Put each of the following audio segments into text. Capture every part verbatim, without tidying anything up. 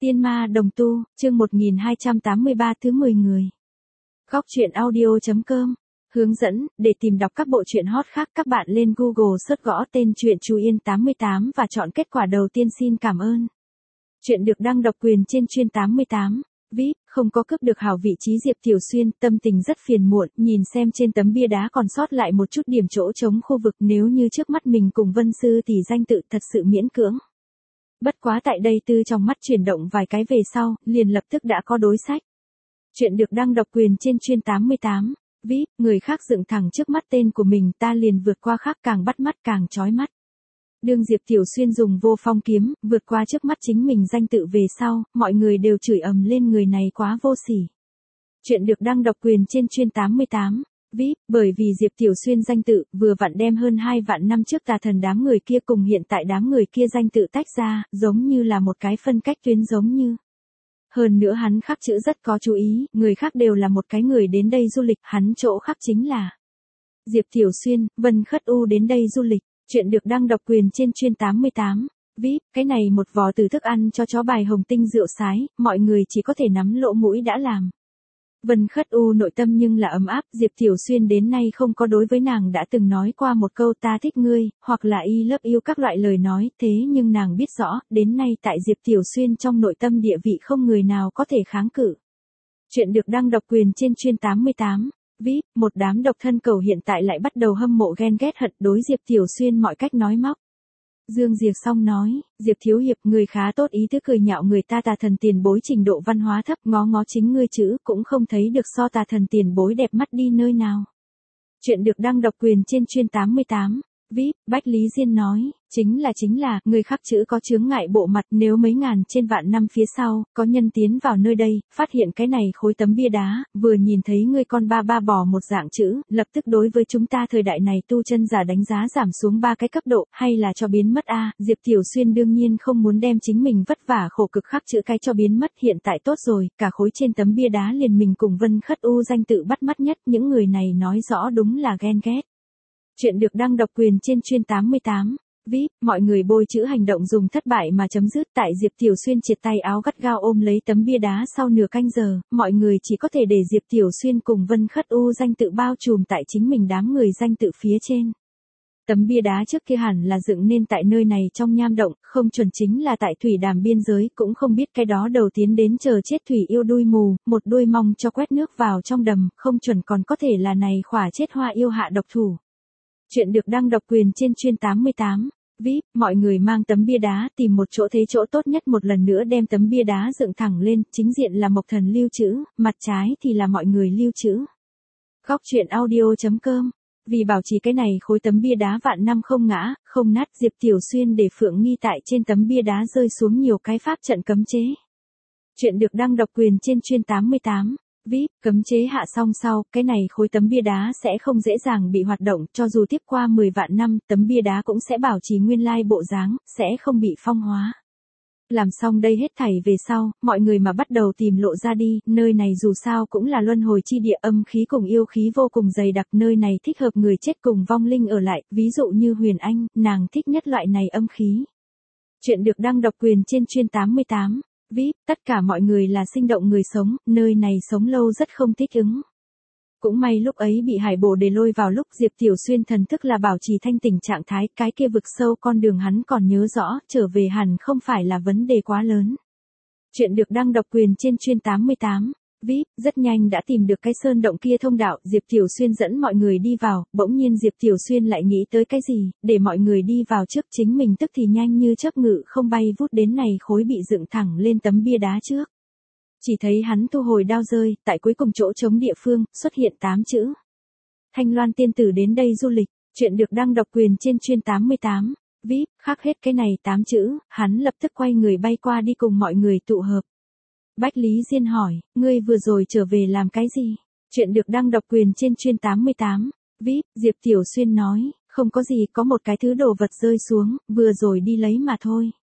Tiên ma đồng tu, chương một nghìn hai trăm tám mươi ba thứ mười người. Góc truyện audio chấm com. Hướng dẫn, để tìm đọc các bộ truyện hot khác các bạn lên Google search gõ tên truyện Chú Yên tám mươi tám và chọn kết quả đầu tiên. Xin cảm ơn. Chuyện được đăng độc quyền trên Chuyên tám mươi tám. vê i pê, không có cướp được hảo vị trí Diệp Tiểu Xuyên, tâm tình rất phiền muộn, nhìn xem trên tấm bia đá còn sót lại một chút điểm chỗ trống khu vực, nếu như trước mắt mình cùng Vân Sư thì danh tự thật sự miễn cưỡng. Bất quá tại đây Tư trong mắt chuyển động vài cái về sau, liền lập tức đã có đối sách. Chuyện được đăng độc quyền trên Chuyên tám mươi tám. vê i pê, người khác dựng thẳng trước mắt tên của mình ta liền vượt qua khác, càng bắt mắt càng chói mắt. Đương Diệp Tiểu Xuyên dùng vô phong kiếm, vượt qua trước mắt chính mình danh tự về sau, mọi người đều chửi ầm lên người này quá vô sỉ. Chuyện được đăng độc quyền trên Chuyên tám mươi tám. vê i pê, bởi vì Diệp Tiểu Xuyên danh tự, vừa vặn đem hơn hai vạn năm trước tà thần đám người kia cùng hiện tại đám người kia danh tự tách ra, giống như là một cái phân cách tuyến giống như. Hơn nữa hắn khắc chữ rất có chú ý, người khác đều là một cái người đến đây du lịch, hắn chỗ khắc chính là Diệp Tiểu Xuyên, Vân Khất U đến đây du lịch. Chuyện được đăng độc quyền trên Chuyên tám mươi tám. vê i pê, cái này một vò từ thức ăn cho chó bài hồng tinh rượu sái, mọi người chỉ có thể nắm lỗ mũi đã làm. Vân Khất U nội tâm nhưng là ấm áp, Diệp Tiểu Xuyên đến nay không có đối với nàng đã từng nói qua một câu ta thích ngươi, hoặc là y love you các loại lời nói, thế nhưng nàng biết rõ, đến nay tại Diệp Tiểu Xuyên trong nội tâm địa vị không người nào có thể kháng cự. Chuyện được đăng độc quyền trên Chuyên tám mươi tám. vê i pê, một đám độc thân cầu hiện tại lại bắt đầu hâm mộ ghen ghét hận đối Diệp Tiểu Xuyên mọi cách nói móc. Dương Diệp Song nói, Diệp Thiếu Hiệp người khá tốt ý tứ cười nhạo người ta tà thần tiền bối trình độ văn hóa thấp, ngó ngó chính ngươi chữ cũng không thấy được so tà thần tiền bối đẹp mắt đi nơi nào. Chuyện được đăng độc quyền trên Chuyên tám mươi tám. vê i pê, Bách Lý Diên nói, chính là chính là, người khắc chữ có chướng ngại bộ mặt, nếu mấy ngàn trên vạn năm phía sau, có nhân tiến vào nơi đây, phát hiện cái này khối tấm bia đá, vừa nhìn thấy ngươi con ba ba bỏ một dạng chữ, lập tức đối với chúng ta thời đại này tu chân giả đánh giá giảm xuống ba cái cấp độ, hay là cho biến mất a. Diệp Tiểu Xuyên đương nhiên không muốn đem chính mình vất vả khổ cực khắc chữ cái cho biến mất, hiện tại tốt rồi, cả khối trên tấm bia đá liền mình cùng Vân Khất U danh tự bắt mắt nhất, những người này nói rõ đúng là ghen ghét. Chuyện được đăng độc quyền trên Chuyên tám mươi tám. vê i pê, mọi người bôi chữ hành động dùng thất bại mà chấm dứt, tại Diệp Tiểu Xuyên triệt tay áo gắt gao ôm lấy tấm bia đá sau nửa canh giờ, mọi người chỉ có thể để Diệp Tiểu Xuyên cùng Vân Khất U danh tự bao trùm tại chính mình đám người danh tự phía trên. Tấm bia đá trước kia hẳn là dựng nên tại nơi này trong nham động, không chuẩn chính là tại thủy đàm biên giới, cũng không biết cái đó đầu tiến đến chờ chết thủy yêu đuôi mù, một đuôi mong cho quét nước vào trong đầm, không chuẩn còn có thể là này khỏa chết hoa yêu hạ độc thủ. Chuyện được đăng độc quyền trên Chuyên tám mươi tám. vê i pê, mọi người mang tấm bia đá tìm một chỗ thế chỗ tốt nhất một lần nữa đem tấm bia đá dựng thẳng lên, chính diện là Mộc Thần lưu trữ, mặt trái thì là mọi người lưu trữ. Góc truyện audio chấm com. Vì bảo trì cái này khối tấm bia đá vạn năm không ngã, không nát, Diệp Tiểu Xuyên để Phượng Nghi tại trên tấm bia đá rơi xuống nhiều cái pháp trận cấm chế. Chuyện được đăng độc quyền trên Chuyên tám mươi tám. vê i pê, cấm chế hạ xong sau, cái này khối tấm bia đá sẽ không dễ dàng bị hoạt động, cho dù tiếp qua mười vạn năm, tấm bia đá cũng sẽ bảo trì nguyên lai bộ dáng, sẽ không bị phong hóa. Làm xong đây hết thảy về sau, mọi người mà bắt đầu tìm lộ ra đi, nơi này dù sao cũng là luân hồi chi địa, âm khí cùng yêu khí vô cùng dày đặc, nơi này thích hợp người chết cùng vong linh ở lại, ví dụ như Huyền Anh, nàng thích nhất loại này âm khí. Chuyện được đăng độc quyền trên Chuyên tám mươi tám. vê i pê, tất cả mọi người là sinh động người sống, nơi này sống lâu rất không thích ứng. Cũng may lúc ấy bị Hải Bồ Đề lôi vào lúc Diệp Tiểu Xuyên thần thức là bảo trì thanh tỉnh trạng thái, cái kia vực sâu con đường hắn còn nhớ rõ, trở về hẳn không phải là vấn đề quá lớn. Chuyện được đăng độc quyền trên Chuyên tám mươi tám. vê i pê, rất nhanh đã tìm được cái sơn động kia thông đạo, Diệp Tiểu Xuyên dẫn mọi người đi vào, bỗng nhiên Diệp Tiểu Xuyên lại nghĩ tới cái gì, để mọi người đi vào trước, chính mình tức thì nhanh như chớp ngự không bay vút đến này khối bị dựng thẳng lên tấm bia đá trước. Chỉ thấy hắn thu hồi đao rơi, tại cuối cùng chỗ trống địa phương, xuất hiện tám chữ. Thanh Loan tiên tử đến đây du lịch, chuyện được đăng độc quyền trên Chuyên tám mươi tám. vê i pê, khắc hết cái này tám chữ, hắn lập tức quay người bay qua đi cùng mọi người tụ hợp. Bách Lý Diên hỏi, ngươi vừa rồi trở về làm cái gì? Chuyện được đăng độc quyền trên Chuyên tám mươi tám. vê i pê, Diệp Tiểu Xuyên nói, không có gì, có một cái thứ đồ vật rơi xuống, vừa rồi đi lấy mà thôi.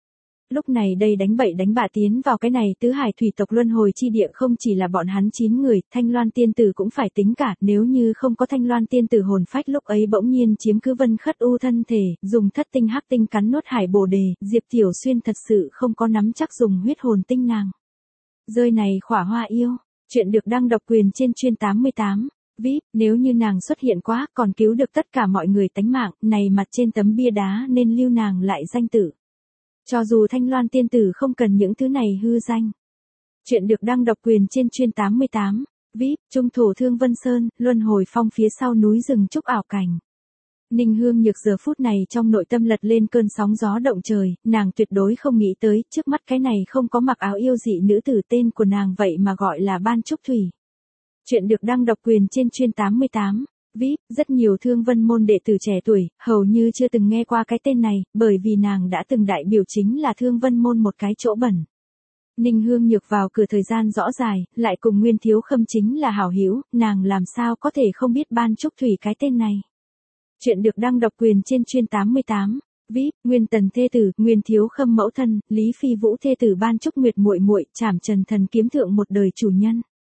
Lúc này đây đánh bậy đánh bạ tiến vào cái này tứ hải thủy tộc luân hồi chi địa không chỉ là bọn hắn chín người, Thanh Loan tiên tử cũng phải tính cả, nếu như không có Thanh Loan tiên tử hồn phách lúc ấy bỗng nhiên chiếm cứ Vân Khất U thân thể, dùng thất tinh hắc tinh cắn nuốt hải bồ đề, Diệp Tiểu Xuyên thật sự không có nắm chắc dùng huyết hồn tinh nàng. Rơi này khỏa hoa yêu, chuyện được đăng độc quyền trên chuyên tám mươi tám. vê i pê, nếu như nàng xuất hiện quá, còn cứu được tất cả mọi người tánh mạng, này mặt trên tấm bia đá nên lưu nàng lại danh tử. Cho dù Thanh Loan tiên tử không cần những thứ này hư danh. Chuyện được đăng độc quyền trên chuyên tám mươi tám. vê i pê, trung thổ Thương Vân Sơn, luân hồi phong phía sau núi rừng trúc ảo cảnh. Ninh Hương Nhược giờ phút này trong nội tâm lật lên cơn sóng gió động trời, nàng tuyệt đối không nghĩ tới, trước mắt cái này không có mặc áo yêu dị nữ tử tên của nàng vậy mà gọi là Ban Trúc Thủy. Chuyện được đăng độc quyền trên chuyên tám mươi tám. vê i pê, rất nhiều Thương Vân môn đệ tử trẻ tuổi, hầu như chưa từng nghe qua cái tên này, bởi vì nàng đã từng đại biểu chính là Thương Vân môn một cái chỗ bẩn. Ninh Hương Nhược vào cửa thời gian rõ dài, lại cùng Nguyên Thiếu Khâm chính là hảo hữu, nàng làm sao có thể không biết Ban Trúc Thủy cái tên này. Chuyện được đăng độc quyền trên chuyên tám mươi tám. vê i pê, Nguyên Tần thê tử, Nguyên Thiếu Khâm mẫu thân, Lý Phi Vũ thê tử Ban Trúc Nguyệt muội muội, Trảm Trần Thần kiếm thượng một đời chủ nhân.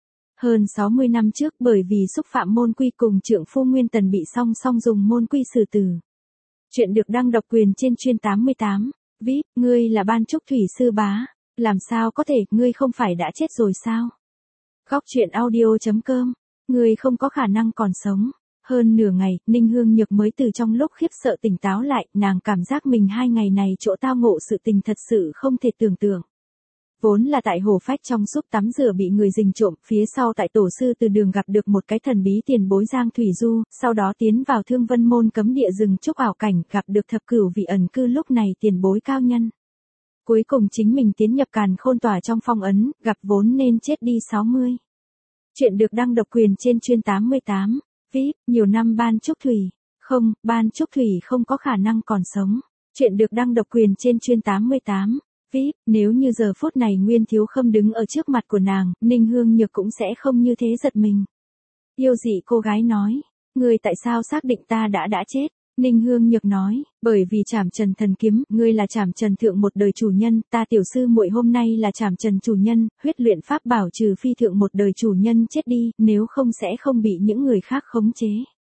Hơn sáu mươi năm trước bởi vì xúc phạm môn quy cùng trượng phu Nguyên Tần bị song song dùng môn quy xử tử. Chuyện được đăng độc quyền trên chuyên tám mươi tám. vê i pê, ngươi là Ban Trúc Thủy sư bá. Làm sao có thể, ngươi không phải đã chết rồi sao? Góc truyện audio chấm com. Ngươi không có khả năng còn sống. Hơn nửa ngày, Ninh Hương Nhược mới từ trong lúc khiếp sợ tỉnh táo lại, nàng cảm giác mình hai ngày này chỗ tao ngộ sự tình thật sự không thể tưởng tượng. Vốn là tại hồ phách trong xúc tắm rửa bị người rình trộm, phía sau tại tổ sư từ đường gặp được một cái thần bí tiền bối Giang Thủy Du, sau đó tiến vào Thương Vân môn cấm địa rừng trúc ảo cảnh, gặp được thập cửu vị ẩn cư lúc này tiền bối cao nhân. Cuối cùng chính mình tiến nhập Càn Khôn tỏa trong phong ấn, gặp vốn nên chết đi sáu mươi. Chuyện được đăng độc quyền trên chuyên tám mươi tám. vê i pê, nhiều năm Ban Trúc Thủy. Không, Ban Trúc Thủy không có khả năng còn sống. Chuyện được đăng độc quyền trên chuyên tám mươi tám. vê i pê, nếu như giờ phút này Nguyên Thiếu Khâm đứng ở trước mặt của nàng, Ninh Hương Nhược cũng sẽ không như thế giật mình. Yêu dị cô gái nói, ngươi tại sao xác định ta đã đã chết? Ninh Hương Nhược nói, bởi vì Trảm Trần Thần kiếm, ngươi là Trảm Trần thượng một đời chủ nhân, ta tiểu sư muội hôm nay là Trảm Trần chủ nhân, huyết luyện pháp bảo trừ phi thượng một đời chủ nhân chết đi, nếu không sẽ không bị những người khác khống chế.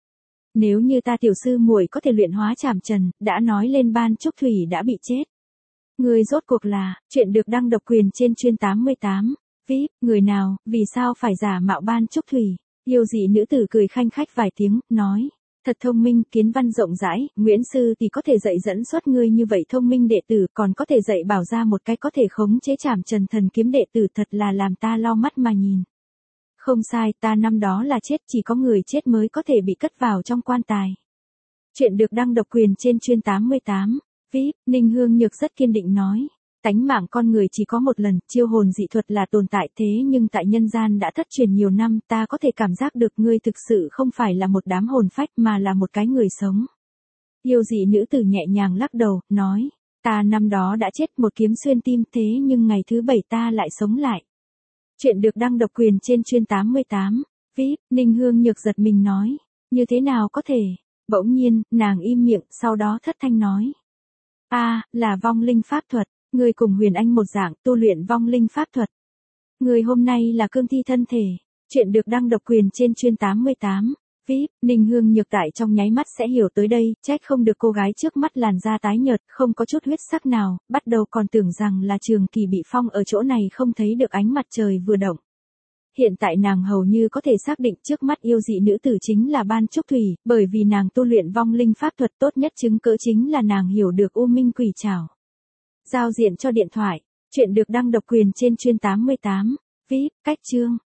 Nếu như ta tiểu sư muội có thể luyện hóa Trảm Trần, đã nói lên Ban Trúc Thủy đã bị chết. Người rốt cuộc là, chuyện được đăng độc quyền trên chuyên tám mươi tám. vê i pê, người nào, vì sao phải giả mạo Ban Trúc Thủy? Yêu dị nữ tử cười khanh khách vài tiếng, nói. Thật thông minh, kiến văn rộng rãi, Nguyễn Sư thì có thể dạy dẫn xuất ngươi như vậy thông minh đệ tử, còn có thể dạy bảo ra một cái có thể khống chế Trảm Trần Thần kiếm đệ tử, thật là làm ta lau mắt mà nhìn. Không sai, ta năm đó là chết, chỉ có người chết mới có thể bị cất vào trong quan tài. Chuyện được đăng độc quyền trên chuyên tám mươi tám. vê i pê, Ninh Hương Nhược rất kiên định nói. Tánh mạng con người chỉ có một lần, chiêu hồn dị thuật là tồn tại thế nhưng tại nhân gian đã thất truyền nhiều năm, ta có thể cảm giác được ngươi thực sự không phải là một đám hồn phách mà là một cái người sống. Yêu dị nữ tử nhẹ nhàng lắc đầu, nói, ta năm đó đã chết một kiếm xuyên tim thế nhưng ngày thứ bảy ta lại sống lại. Chuyện được đăng độc quyền trên chuyên tám mươi tám. vê i pê, Ninh Hương Nhược giật mình nói, như thế nào có thể? Bỗng nhiên, nàng im miệng, sau đó thất thanh nói. A, à, là vong linh pháp thuật. Người cùng Huyền Anh một dạng tu luyện vong linh pháp thuật. Người hôm nay là cương thi thân thể. Chuyện được đăng độc quyền trên chuyên tám mươi tám. vê i pê, Ninh Hương Nhược tại trong nháy mắt sẽ hiểu tới đây, trách không được cô gái trước mắt làn da tái nhợt, không có chút huyết sắc nào, bắt đầu còn tưởng rằng là Trường Kỳ bị phong ở chỗ này không thấy được ánh mặt trời vừa động. Hiện tại nàng hầu như có thể xác định trước mắt yêu dị nữ tử chính là Ban Trúc Thủy, bởi vì nàng tu luyện vong linh pháp thuật tốt nhất chứng cỡ chính là nàng hiểu được U Minh Quỷ Trảo. Giao diện cho điện thoại. Chuyện được đăng độc quyền trên chuyên tám mươi tám. vê i pê, cách chương.